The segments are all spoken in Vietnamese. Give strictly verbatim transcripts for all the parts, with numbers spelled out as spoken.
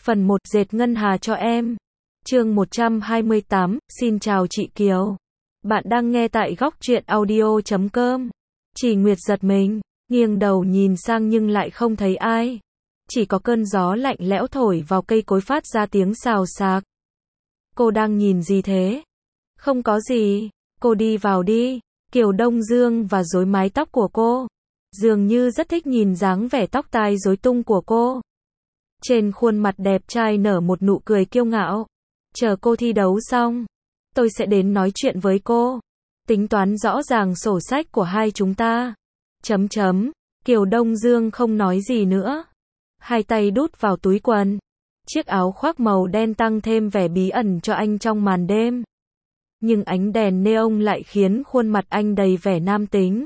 Phần một dệt ngân hà cho em. Chương một trăm hai mươi tám, xin chào chị Kiều. Bạn đang nghe tại góc truyện audio chấm com. Chỉ Nguyệt giật mình, nghiêng đầu nhìn sang nhưng lại không thấy ai. Chỉ có cơn gió lạnh lẽo thổi vào cây cối phát ra tiếng xào xạc. Cô đang nhìn gì thế? Không có gì, cô đi vào đi. Kiều Đông Dương và rối mái tóc của cô. Dường như rất thích nhìn dáng vẻ tóc tai rối tung của cô. Trên khuôn mặt đẹp trai nở một nụ cười kiêu ngạo. Chờ cô thi đấu xong, tôi sẽ đến nói chuyện với cô. Tính toán rõ ràng sổ sách của hai chúng ta. Chấm chấm, Kiều Đông Dương không nói gì nữa. Hai tay đút vào túi quần. Chiếc áo khoác màu đen tăng thêm vẻ bí ẩn cho anh trong màn đêm. Nhưng ánh đèn neon lại khiến khuôn mặt anh đầy vẻ nam tính.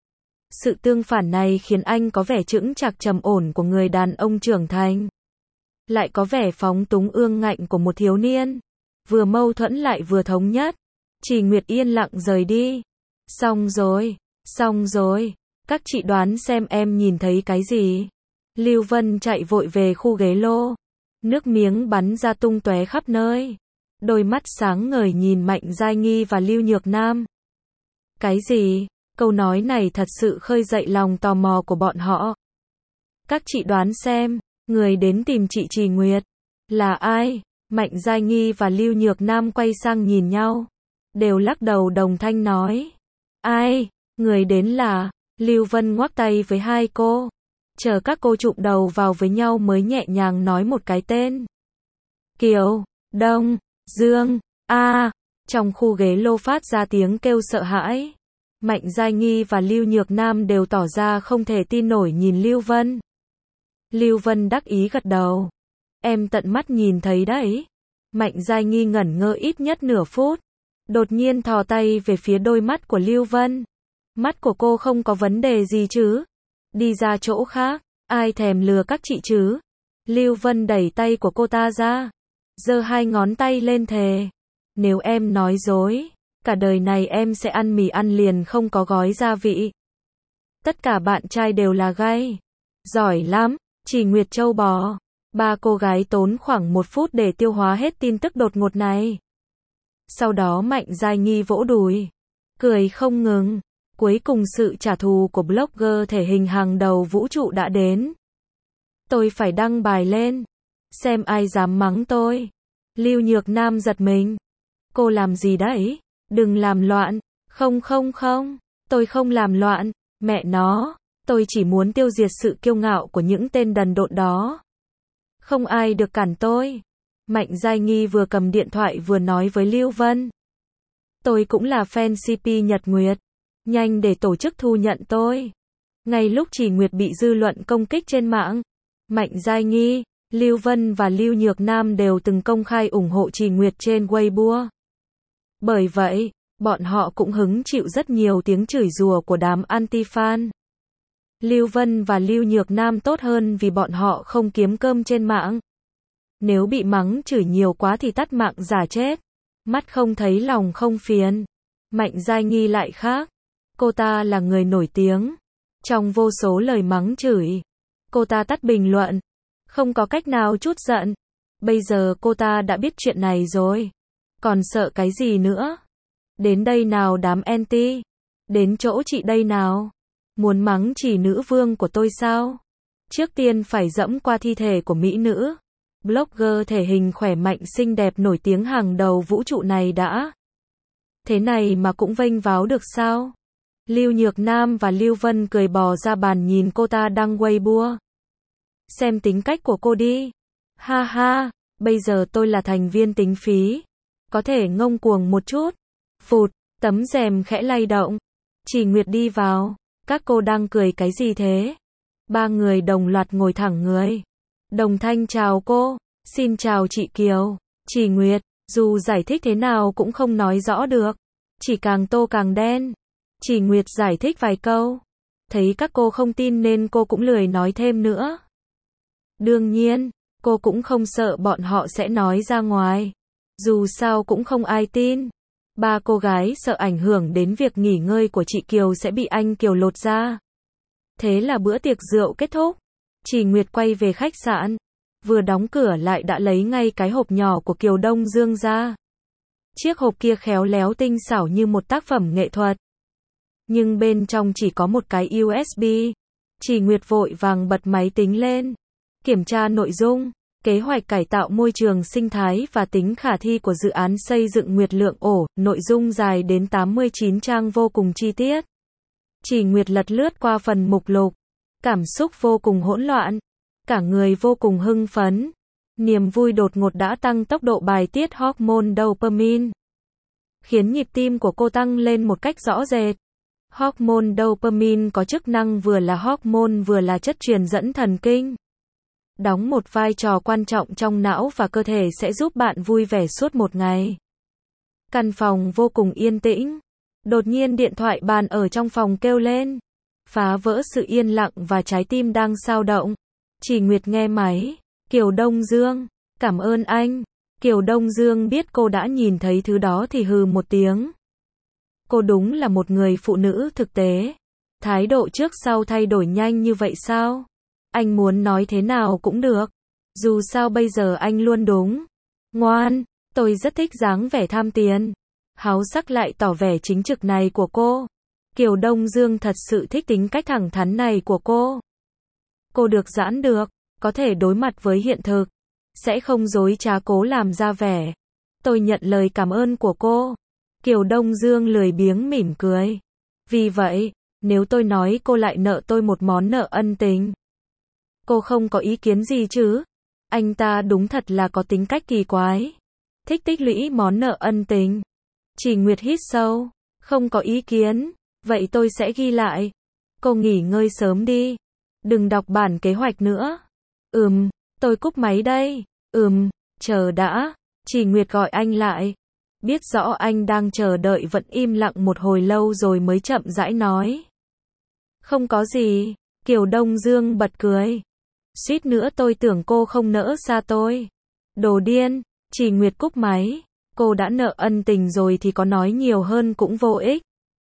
Sự tương phản này khiến anh có vẻ chững chạc trầm ổn của người đàn ông trưởng thành. Lại có vẻ phóng túng ương ngạnh của một thiếu niên. Vừa mâu thuẫn lại vừa thống nhất. Chỉ Nguyệt yên lặng rời đi. Xong rồi, xong rồi. Các chị đoán xem em nhìn thấy cái gì? Lưu Vân chạy vội về khu ghế lô. Nước miếng bắn ra tung tóe khắp nơi. Đôi mắt sáng ngời nhìn Mạnh Giai Nghi và Lưu Nhược Nam. Cái gì? Câu nói này thật sự khơi dậy lòng tò mò của bọn họ. Các chị đoán xem, người đến tìm chị Chỉ Nguyệt là ai? Mạnh Giai Nghi và Lưu Nhược Nam quay sang nhìn nhau, đều lắc đầu đồng thanh nói. Ai? Người đến là... Lưu Vân ngoắc tay với hai cô. Chờ các cô chụm đầu vào với nhau mới nhẹ nhàng nói một cái tên. Kiều, Đông, Dương, a. Trong khu ghế lô phát ra tiếng kêu sợ hãi. Mạnh Giai Nghi và Lưu Nhược Nam đều tỏ ra không thể tin nổi nhìn Lưu Vân. Lưu Vân đắc ý gật đầu. Em tận mắt nhìn thấy đấy. Mạnh Giai Nghi ngẩn ngơ ít nhất nửa phút. Đột nhiên thò tay về phía đôi mắt của Lưu Vân. Mắt của cô không có vấn đề gì chứ? Đi ra chỗ khác, ai thèm lừa các chị chứ? Lưu Vân đẩy tay của cô ta ra. Giơ hai ngón tay lên thề. Nếu em nói dối, cả đời này em sẽ ăn mì ăn liền không có gói gia vị. Tất cả bạn trai đều là gay. Giỏi lắm, Chỉ Nguyệt trâu bò. Ba cô gái tốn khoảng một phút để tiêu hóa hết tin tức đột ngột này. Sau đó Mạnh Giai Nghi vỗ đùi. Cười không ngừng. Cuối cùng sự trả thù của blogger thể hình hàng đầu vũ trụ đã đến. Tôi phải đăng bài lên. Xem ai dám mắng tôi. Lưu Nhược Nam giật mình. Cô làm gì đấy? Đừng làm loạn. Không không không. Tôi không làm loạn. Mẹ nó. Tôi chỉ muốn tiêu diệt sự kiêu ngạo của những tên đần độn đó. Không ai được cản tôi. Mạnh Giai Nghi vừa cầm điện thoại vừa nói với Lưu Vân. Tôi cũng là fan xê pê Nhật Nguyệt. Nhanh để tổ chức thu nhận tôi. Ngay lúc Chỉ Nguyệt bị dư luận công kích trên mạng, Mạnh Giai Nghi, Lưu Vân và Lưu Nhược Nam đều từng công khai ủng hộ Chỉ Nguyệt trên Weibo. Bởi vậy, bọn họ cũng hứng chịu rất nhiều tiếng chửi rủa của đám anti-fan. Lưu Vân và Lưu Nhược Nam tốt hơn vì bọn họ không kiếm cơm trên mạng. Nếu bị mắng chửi nhiều quá thì tắt mạng giả chết. Mắt không thấy lòng không phiền. Mạnh Giai Nghi lại khác. Cô ta là người nổi tiếng. Trong vô số lời mắng chửi, cô ta tắt bình luận. Không có cách nào trút giận. Bây giờ cô ta đã biết chuyện này rồi. Còn sợ cái gì nữa? Đến đây nào đám anti. Đến chỗ chị đây nào. Muốn mắng chỉ nữ vương của tôi sao? Trước tiên phải dẫm qua thi thể của mỹ nữ. Blogger thể hình khỏe mạnh xinh đẹp nổi tiếng hàng đầu vũ trụ này đã. Thế này mà cũng vênh váo được sao? Lưu Nhược Nam và Lưu Vân cười bò ra bàn nhìn cô ta đăng Weibo. Xem tính cách của cô đi. Ha ha, bây giờ tôi là thành viên tính phí. Có thể ngông cuồng một chút. Phụt, tấm rèm khẽ lay động. Chỉ Nguyệt đi vào. Các cô đang cười cái gì thế? Ba người đồng loạt ngồi thẳng người. Đồng thanh chào cô. Xin chào chị Kiều. Chỉ Nguyệt, dù giải thích thế nào cũng không nói rõ được. Chỉ càng tô càng đen. Chỉ Nguyệt giải thích vài câu. Thấy các cô không tin nên cô cũng lười nói thêm nữa. Đương nhiên, cô cũng không sợ bọn họ sẽ nói ra ngoài. Dù sao cũng không ai tin. Ba cô gái sợ ảnh hưởng đến việc nghỉ ngơi của chị Kiều sẽ bị anh Kiều lột ra. Thế là bữa tiệc rượu kết thúc. Chỉ Nguyệt quay về khách sạn. vừa đóng cửa lại đã lấy ngay cái hộp nhỏ của Kiều Đông Dương ra. Chiếc hộp kia khéo léo tinh xảo như một tác phẩm nghệ thuật. Nhưng bên trong chỉ có một cái u ét bê. Chỉ Nguyệt vội vàng bật máy tính lên. Kiểm tra nội dung, kế hoạch cải tạo môi trường sinh thái và tính khả thi của dự án xây dựng Nguyệt Lượng ổ, nội dung dài đến tám mươi chín trang vô cùng chi tiết. Chỉ Nguyệt lật lướt qua phần mục lục, cảm xúc vô cùng hỗn loạn, cả người vô cùng hưng phấn. Niềm vui đột ngột đã tăng tốc độ bài tiết hormone dopamine, khiến nhịp tim của cô tăng lên một cách rõ rệt. Hormone dopamine có chức năng vừa là hormone vừa là chất truyền dẫn thần kinh, đóng một vai trò quan trọng trong não và cơ thể, sẽ giúp bạn vui vẻ suốt một ngày. Căn phòng vô cùng yên tĩnh. Đột nhiên điện thoại bàn ở trong phòng kêu lên, phá vỡ sự yên lặng và trái tim đang xao động. Chỉ Nguyệt nghe máy. Kiều Đông Dương, cảm ơn anh. Kiều Đông Dương biết cô đã nhìn thấy thứ đó thì hừ một tiếng. Cô đúng là một người phụ nữ thực tế. Thái độ trước sau thay đổi nhanh như vậy sao? Anh muốn nói thế nào cũng được. Dù sao bây giờ anh luôn đúng. Ngoan, tôi rất thích dáng vẻ tham tiền, háo sắc lại tỏ vẻ chính trực này của cô. Kiều Đông Dương thật sự thích tính cách thẳng thắn này của cô. Cô được giãn được, có thể đối mặt với hiện thực, sẽ không dối trá cố làm ra vẻ. Tôi nhận lời cảm ơn của cô. Kiều Đông Dương lười biếng mỉm cười. Vì vậy, nếu tôi nói cô lại nợ tôi một món nợ ân tình, cô không có ý kiến gì chứ? Anh ta đúng thật là có tính cách kỳ quái, thích tích lũy món nợ ân tình. Chỉ Nguyệt hít sâu, không có ý kiến, vậy tôi sẽ ghi lại. Cô nghỉ ngơi sớm đi, đừng đọc bản kế hoạch nữa. Ừm, tôi cúp máy đây. Ừm, chờ đã. Chỉ Nguyệt gọi anh lại. Biết rõ anh đang chờ đợi vẫn im lặng một hồi lâu rồi mới chậm rãi nói. Không có gì. Kiều Đông Dương bật cười. Suýt nữa tôi tưởng cô không nỡ xa tôi. Đồ điên. Chỉ Nguyệt cúp máy. Cô đã nợ ân tình rồi thì có nói nhiều hơn cũng vô ích.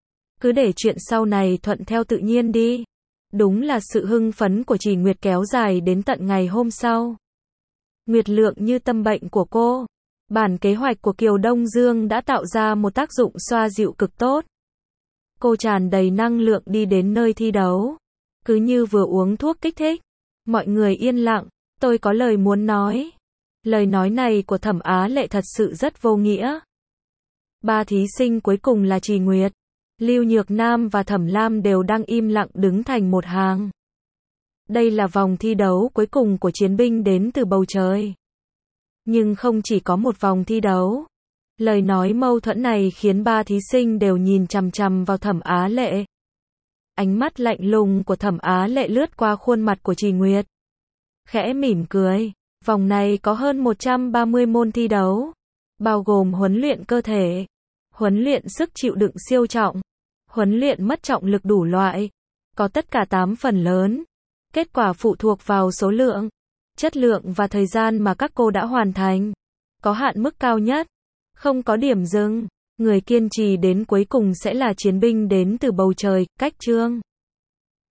Cứ để chuyện sau này thuận theo tự nhiên đi. Đúng là sự hưng phấn của Chỉ Nguyệt kéo dài đến tận ngày hôm sau. Nguyệt Lượng như tâm bệnh của cô. Bản kế hoạch của Kiều Đông Dương đã tạo ra một tác dụng xoa dịu cực tốt. Cô tràn đầy năng lượng đi đến nơi thi đấu. Cứ như vừa uống thuốc kích thích. Mọi người yên lặng. Tôi có lời muốn nói. Lời nói này của Thẩm Á Lệ thật sự rất vô nghĩa. Ba thí sinh cuối cùng là Chỉ Nguyệt, Lưu Nhược Nam và Thẩm Lam đều đang im lặng đứng thành một hàng. Đây là vòng thi đấu cuối cùng của chiến binh đến từ bầu trời. Nhưng không chỉ có một vòng thi đấu. Lời nói mâu thuẫn này khiến ba thí sinh đều nhìn chằm chằm vào Thẩm Á Lệ. Ánh mắt lạnh lùng của Thẩm Á Lệ lướt qua khuôn mặt của Chỉ Nguyệt. Khẽ mỉm cười. Vòng này có hơn một trăm ba mươi môn thi đấu, bao gồm huấn luyện cơ thể, huấn luyện sức chịu đựng siêu trọng, huấn luyện mất trọng lực đủ loại. Có tất cả tám phần lớn. Kết quả phụ thuộc vào số lượng, chất lượng và thời gian mà các cô đã hoàn thành. Có hạn mức cao nhất, không có điểm dừng. Người kiên trì đến cuối cùng sẽ là chiến binh đến từ bầu trời, Cách Trương.